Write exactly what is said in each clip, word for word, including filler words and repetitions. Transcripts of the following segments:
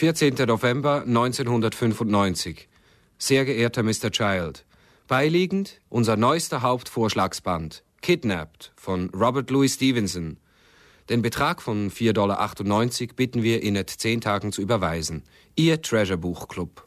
vierzehnten November neunzehnhundertfünfundneunzig. Sehr geehrter Mister Child, beiliegend unser neuester Hauptvorschlagsband, Kidnapped von Robert Louis Stevenson. Den Betrag von vier Dollar achtundneunzig bitten wir in zehn Tagen zu überweisen. Ihr Treasure Buch Club.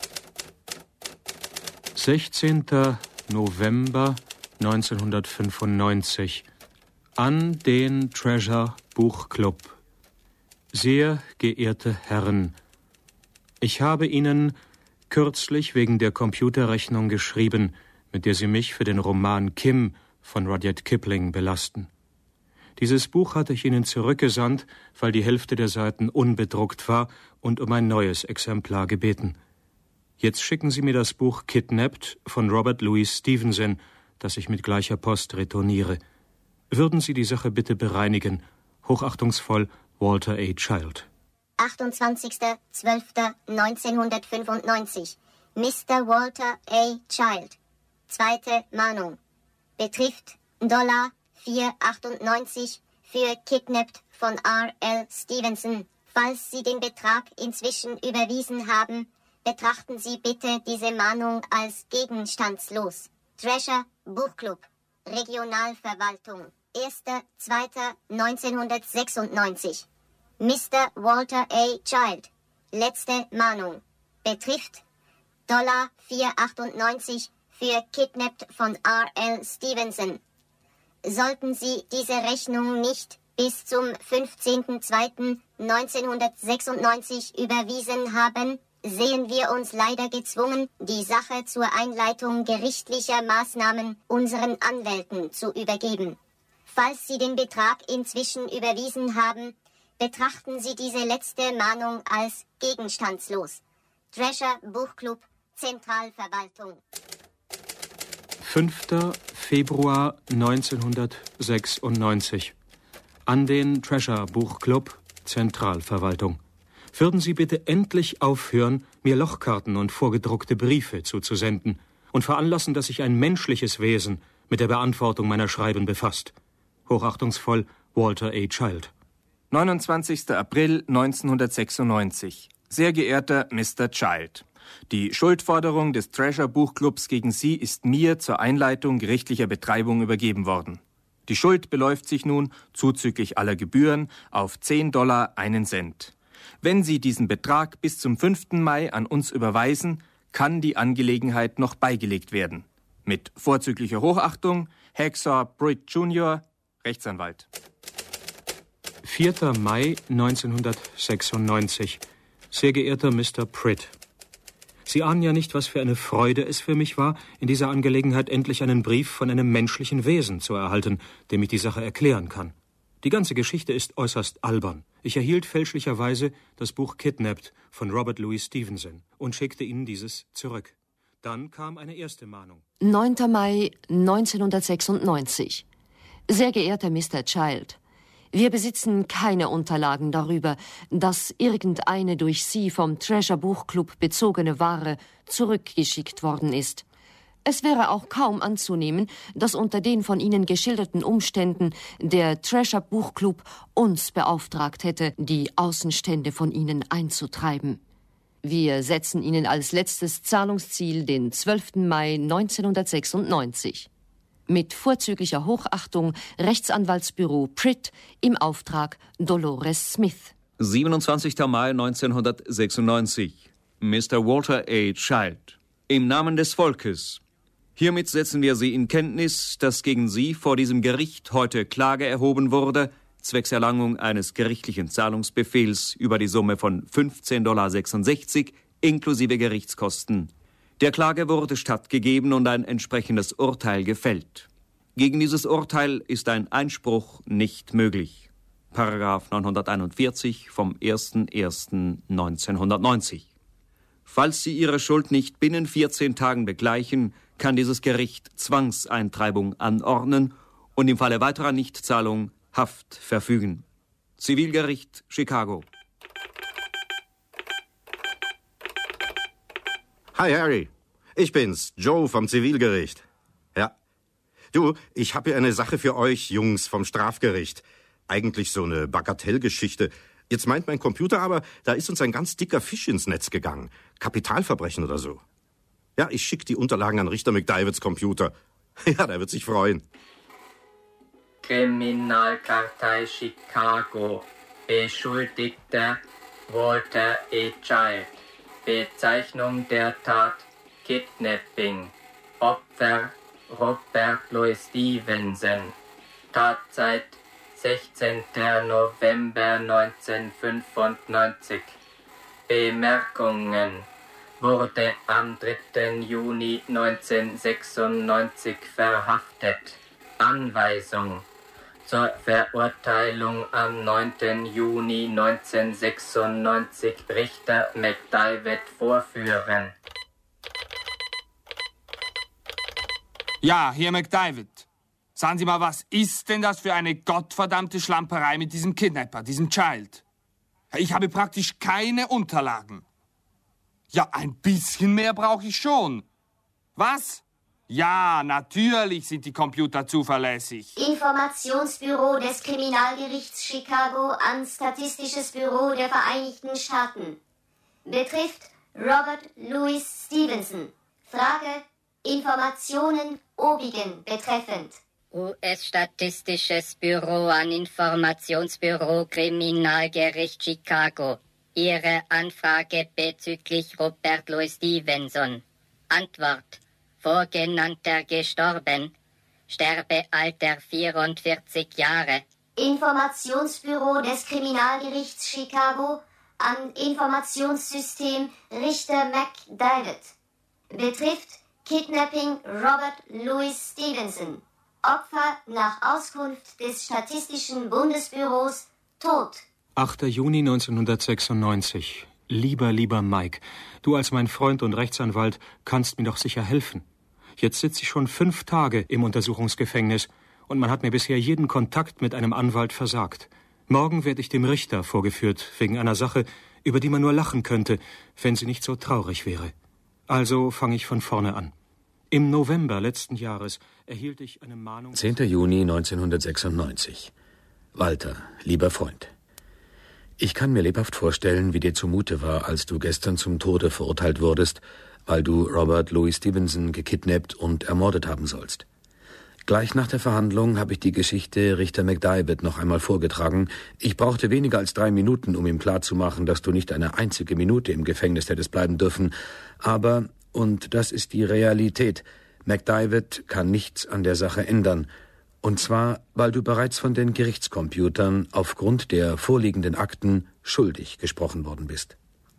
sechzehnten November neunzehnhundertfünfundneunzig. An den Treasure Buch Club. Sehr geehrte Herren, ich habe Ihnen kürzlich wegen der Computerrechnung geschrieben, mit der Sie mich für den Roman Kim von Rudyard Kipling belasten. Dieses Buch hatte ich Ihnen zurückgesandt, weil die Hälfte der Seiten unbedruckt war und um ein neues Exemplar gebeten. Jetzt schicken Sie mir das Buch Kidnapped von Robert Louis Stevenson, das ich mit gleicher Post retourniere. Würden Sie die Sache bitte bereinigen? Hochachtungsvoll, Walter A. Child. achtundzwanzigster zwölfter neunzehnhundertfünfundneunzig. Mister Walter A. Child. Zweite Mahnung. Betrifft Dollar vier achtundneunzig für Kidnapped von R L Stevenson. Falls Sie den Betrag inzwischen überwiesen haben, betrachten Sie bitte diese Mahnung als gegenstandslos. Treasure Buchclub, Regionalverwaltung, erster zweiter neunzehnhundertsechsundneunzig. Mister Walter A. Child, letzte Mahnung. Betrifft Dollar vier achtundneunzig für Kidnapped von R L Stevenson. Sollten Sie diese Rechnung nicht bis zum fünfzehnten zweiten neunzehnhundertsechsundneunzig überwiesen haben, sehen wir uns leider gezwungen, die Sache zur Einleitung gerichtlicher Maßnahmen unseren Anwälten zu übergeben. Falls Sie den Betrag inzwischen überwiesen haben, betrachten Sie diese letzte Mahnung als gegenstandslos. Treasure Buchclub, Zentralverwaltung. fünften Februar neunzehnhundertsechsundneunzig. An den Treasure Buchclub, Zentralverwaltung. Würden Sie bitte endlich aufhören, mir Lochkarten und vorgedruckte Briefe zuzusenden und veranlassen, dass sich ein menschliches Wesen mit der Beantwortung meiner Schreiben befasst. Hochachtungsvoll, Walter A. Child. neunundzwanzigster April neunzehnhundertsechsundneunzig. Sehr geehrter Mister Child, die Schuldforderung des Treasure Buchclubs gegen Sie ist mir zur Einleitung gerichtlicher Betreibung übergeben worden. Die Schuld beläuft sich nun, zuzüglich aller Gebühren, auf zehn Dollar einen Cent. Wenn Sie diesen Betrag bis zum fünften Mai an uns überweisen, kann die Angelegenheit noch beigelegt werden. Mit vorzüglicher Hochachtung, Hacksaw Britt Junior, Rechtsanwalt. vierten Mai neunzehnhundertsechsundneunzig. Sehr geehrter Mister Pritt, Sie ahnen ja nicht, was für eine Freude es für mich war, in dieser Angelegenheit endlich einen Brief von einem menschlichen Wesen zu erhalten, dem ich die Sache erklären kann. Die ganze Geschichte ist äußerst albern. Ich erhielt fälschlicherweise das Buch Kidnapped von Robert Louis Stevenson und schickte Ihnen dieses zurück. Dann kam eine erste Mahnung. neunter Mai neunzehnhundertsechsundneunzig. Sehr geehrter Mister Child, wir besitzen keine Unterlagen darüber, dass irgendeine durch Sie vom Treasure Buchclub bezogene Ware zurückgeschickt worden ist. Es wäre auch kaum anzunehmen, dass unter den von Ihnen geschilderten Umständen der Treasure Buchclub uns beauftragt hätte, die Außenstände von Ihnen einzutreiben. Wir setzen Ihnen als letztes Zahlungsziel den zwölften Mai neunzehnhundertsechsundneunzig. Mit vorzüglicher Hochachtung, Rechtsanwaltsbüro Pritt im Auftrag Dolores Smith. siebenundzwanzigster Mai neunzehnhundertsechsundneunzig. Mister Walter A. Child. Im Namen des Volkes. Hiermit setzen wir Sie in Kenntnis, dass gegen Sie vor diesem Gericht heute Klage erhoben wurde, zwecks Erlangung eines gerichtlichen Zahlungsbefehls über die Summe von fünfzehn Dollar sechsundsechzig inklusive Gerichtskosten. Der Klage wurde stattgegeben und ein entsprechendes Urteil gefällt. Gegen dieses Urteil ist ein Einspruch nicht möglich. Paragraph neunhunderteinundvierzig vom erster erster neunzehnhundertneunzig. Falls Sie Ihre Schuld nicht binnen vierzehn Tagen begleichen, kann dieses Gericht Zwangseintreibung anordnen und im Falle weiterer Nichtzahlung Haft verfügen. Zivilgericht Chicago. Hi Harry, ich bin's, Joe vom Zivilgericht. Ja. Du, ich habe hier eine Sache für euch, Jungs vom Strafgericht. Eigentlich so eine Bagatellgeschichte, Jetzt meint mein Computer aber, da ist uns ein ganz dicker Fisch ins Netz gegangen. Kapitalverbrechen oder so. Ja, ich schicke die Unterlagen an Richter McDivids Computer. Ja, der wird sich freuen. Kriminalkartei Chicago. Beschuldigter Walter A. Child. Bezeichnung der Tat Kidnapping. Opfer Robert Louis Stevenson. Tatzeit sechzehnter November neunzehnhundertfünfundneunzig. Bemerkungen. Wurde am dritten Juni neunzehnhundertsechsundneunzig verhaftet. Anweisung zur Verurteilung am neunten Juni neunzehnhundertsechsundneunzig Richter McDivid vorführen. Ja, Herr McDivid. Sagen Sie mal, was ist denn das für eine gottverdammte Schlamperei mit diesem Kidnapper, diesem Child? Ich habe praktisch keine Unterlagen. Ja, ein bisschen mehr brauche ich schon. Was? Ja, natürlich sind die Computer zuverlässig. Informationsbüro des Kriminalgerichts Chicago an Statistisches Büro der Vereinigten Staaten. Betrifft Robert Louis Stevenson. Frage: Informationen obigen betreffend. U S-Statistisches Büro an Informationsbüro Kriminalgericht Chicago. Ihre Anfrage bezüglich Robert Louis Stevenson. Antwort: Vorgenannter gestorben. Sterbealter vierundvierzig Jahre. Informationsbüro des Kriminalgerichts Chicago an Informationssystem Richter McDivid. Betrifft Kidnapping Robert Louis Stevenson. Opfer nach Auskunft des Statistischen Bundesbüros tot. achter Juni neunzehnhundertsechsundneunzig. Lieber, lieber Mike, du als mein Freund und Rechtsanwalt kannst mir doch sicher helfen. Jetzt sitze ich schon fünf Tage im Untersuchungsgefängnis und man hat mir bisher jeden Kontakt mit einem Anwalt versagt. Morgen werde ich dem Richter vorgeführt wegen einer Sache, über die man nur lachen könnte, wenn sie nicht so traurig wäre. Also fange ich von vorne an. Im November letzten Jahres erhielt ich eine Mahnung... zehnter Juni neunzehnhundertsechsundneunzig. Walter, lieber Freund. Ich kann mir lebhaft vorstellen, wie dir zumute war, als du gestern zum Tode verurteilt wurdest, weil du Robert Louis Stevenson gekidnappt und ermordet haben sollst. Gleich nach der Verhandlung habe ich die Geschichte Richter McDivid noch einmal vorgetragen. Ich brauchte weniger als drei Minuten, um ihm klarzumachen, dass du nicht eine einzige Minute im Gefängnis hättest bleiben dürfen. Aber, und das ist die Realität, McDivid kann nichts an der Sache ändern. Und zwar, weil du bereits von den Gerichtscomputern aufgrund der vorliegenden Akten schuldig gesprochen worden bist.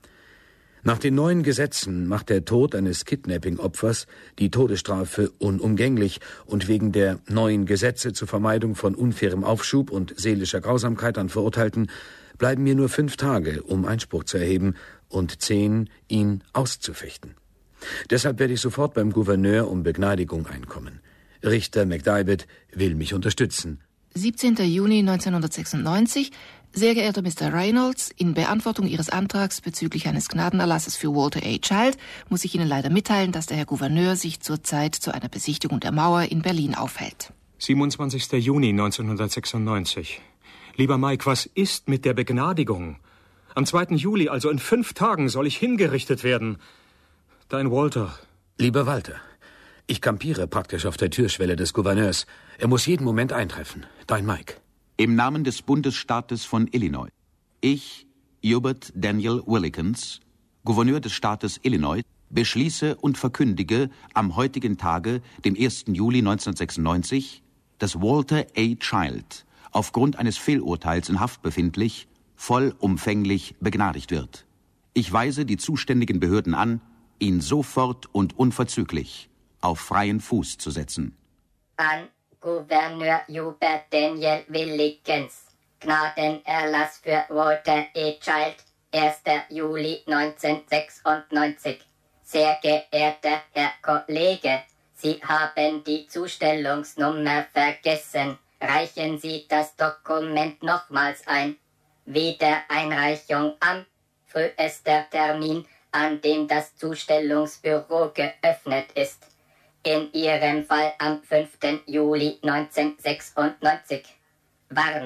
Nach den neuen Gesetzen macht der Tod eines Kidnapping-Opfers die Todesstrafe unumgänglich und wegen der neuen Gesetze zur Vermeidung von unfairem Aufschub und seelischer Grausamkeit an Verurteilten bleiben mir nur fünf Tage, um Einspruch zu erheben und zehn, ihn auszufechten. Deshalb werde ich sofort beim Gouverneur um Begnadigung einkommen. Richter McDivid will mich unterstützen. siebzehnter Juni neunzehnhundertsechsundneunzig. Sehr geehrter Mister Reynolds, in Beantwortung Ihres Antrags bezüglich eines Gnadenerlasses für Walter A. Child muss ich Ihnen leider mitteilen, dass der Herr Gouverneur sich zurzeit zu einer Besichtigung der Mauer in Berlin aufhält. siebenundzwanzigster Juni neunzehnhundertsechsundneunzig. Lieber Mike, was ist mit der Begnadigung? Am zweiten Juli, also in fünf Tagen, soll ich hingerichtet werden. Dein Walter. Lieber Walter, ich kampiere praktisch auf der Türschwelle des Gouverneurs. Er muss jeden Moment eintreffen. Dein Mike. Im Namen des Bundesstaates von Illinois. Ich, Hubert Daniel Willikins, Gouverneur des Staates Illinois, beschließe und verkündige am heutigen Tage, dem ersten Juli neunzehnhundertsechsundneunzig, dass Walter A. Child aufgrund eines Fehlurteils in Haft befindlich, vollumfänglich begnadigt wird. Ich weise die zuständigen Behörden an, ihn sofort und unverzüglich auf freien Fuß zu setzen. An Gouverneur Hubert Daniel Willikins. Gnadenerlass für Walter A. Child, erster Juli neunzehnhundertsechsundneunzig. Sehr geehrter Herr Kollege, Sie haben die Zustellungsnummer vergessen. Reichen Sie das Dokument nochmals ein. Wiedereinreichung am frühester Termin, an dem das Zustellungsbüro geöffnet ist. In Ihrem Fall am fünften Juli neunzehnhundertsechsundneunzig. Warnung.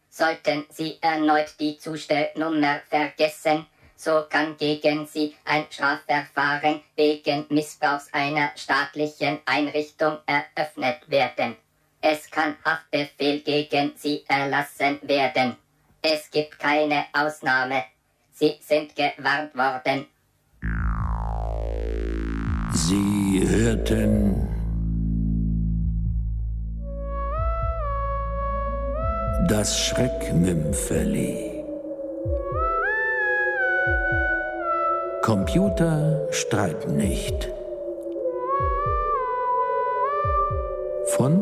Sollten Sie erneut die Zustellnummer vergessen, so kann gegen Sie ein Strafverfahren wegen Missbrauchs einer staatlichen Einrichtung eröffnet werden. Es kann Haftbefehl gegen Sie erlassen werden. Es gibt keine Ausnahme. Sie sind gewarnt worden. Sie hörten das Schreckmümpfeli. Computer streiten nicht. Von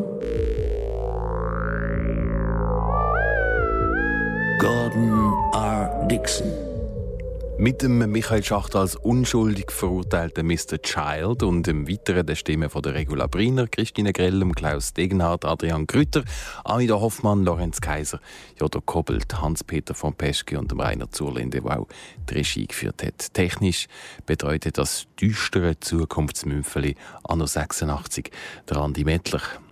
Gordon R. Dixon. Mit dem Michael Schachter als unschuldig verurteilten Mister Child und im Weiteren der Stimme von der Regula Briner, Christine Grellem, Klaus Degenhardt, Adrian Grütter, Amida Hoffmann, Lorenz Kaiser, Jodo Kobbelt, Hans-Peter von Peschke und dem Rainer Zurlinde, der auch die Regie geführt hat. Technisch betreute das düstere Zukunftsmümpfeli Anno sechsundachtzig der Andi Mettler.